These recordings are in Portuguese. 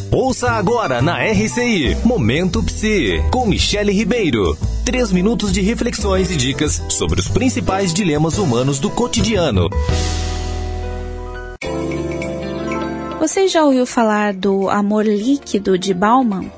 Ouça agora na RCI, Momento Psi, com Michele Ribeiro. 3 minutos de reflexões e dicas sobre os principais dilemas humanos do cotidiano. Você já ouviu falar do amor líquido de Bauman?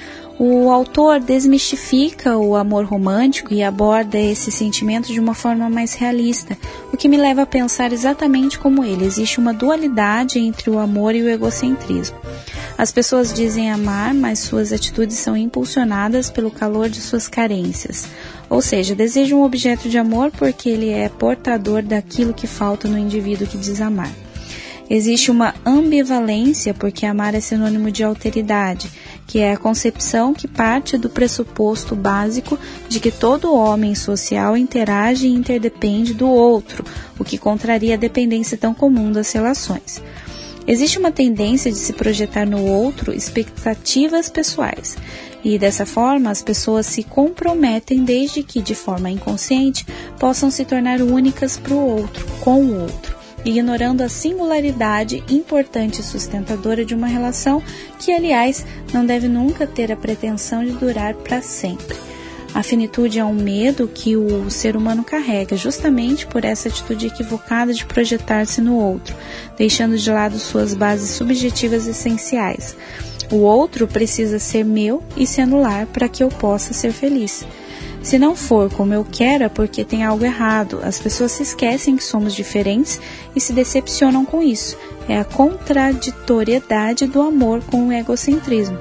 O autor desmistifica o amor romântico e aborda esse sentimento de uma forma mais realista, o que me leva a pensar exatamente como ele. Existe uma dualidade entre o amor e o egocentrismo. As pessoas dizem amar, mas suas atitudes são impulsionadas pelo calor de suas carências. Ou seja, desejam um objeto de amor porque ele é portador daquilo que falta no indivíduo que diz amar. Existe uma ambivalência porque amar é sinônimo de alteridade, que é a concepção que parte do pressuposto básico de que todo homem social interage e interdepende do outro, o que contraria a dependência tão comum das relações. Existe uma tendência de se projetar no outro expectativas pessoais, e dessa forma as pessoas se comprometem desde que, de forma inconsciente, possam se tornar únicas para o outro, com o outro, ignorando a singularidade importante e sustentadora de uma relação que, aliás, não deve nunca ter a pretensão de durar para sempre. A finitude é um medo que o ser humano carrega, justamente por essa atitude equivocada de projetar-se no outro, deixando de lado suas bases subjetivas essenciais. O outro precisa ser meu e se anular para que eu possa ser feliz. Se não for como eu quero, é porque tem algo errado. As pessoas se esquecem que somos diferentes e se decepcionam com isso. É a contraditoriedade do amor com o egocentrismo.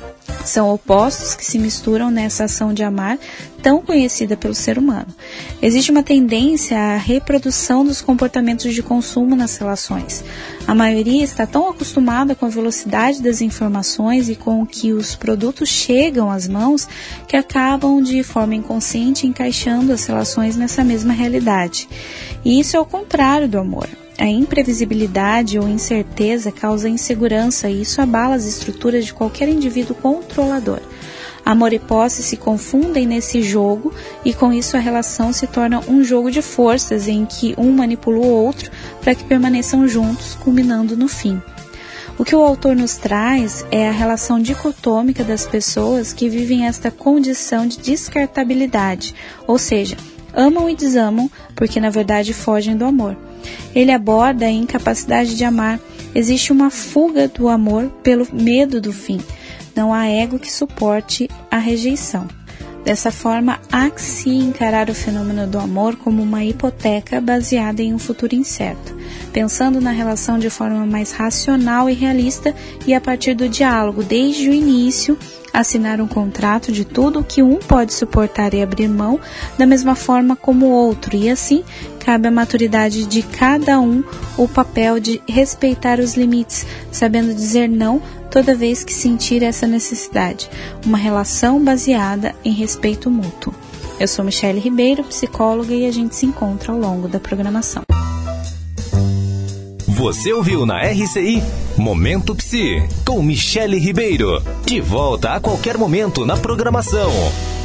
São opostos que se misturam nessa ação de amar tão conhecida pelo ser humano. Existe uma tendência à reprodução dos comportamentos de consumo nas relações. A maioria está tão acostumada com a velocidade das informações e com que os produtos chegam às mãos que acabam de forma inconsciente encaixando as relações nessa mesma realidade. E isso é o contrário do amor. A imprevisibilidade ou incerteza causa insegurança e isso abala as estruturas de qualquer indivíduo controlador. Amor e posse se confundem nesse jogo e com isso a relação se torna um jogo de forças em que um manipula o outro para que permaneçam juntos, culminando no fim. O que o autor nos traz é a relação dicotômica das pessoas que vivem esta condição de descartabilidade, ou seja, amam e desamam porque na verdade fogem do amor. Ele aborda a incapacidade de amar. Existe uma fuga do amor pelo medo do fim. Não há ego que suporte a rejeição. Dessa forma, há que se encarar o fenômeno do amor como uma hipoteca baseada em um futuro incerto, pensando na relação de forma mais racional e realista e a partir do diálogo, desde o início, assinar um contrato de tudo o que um pode suportar e abrir mão, da mesma forma como o outro, e assim cabe à maturidade de cada um o papel de respeitar os limites, sabendo dizer não toda vez que sentir essa necessidade. Uma relação baseada em respeito mútuo. Eu sou Michele Ribeiro, psicóloga, e a gente se encontra ao longo da programação. Você ouviu na RCI Momento Psi, com Michele Ribeiro. De volta a qualquer momento na programação.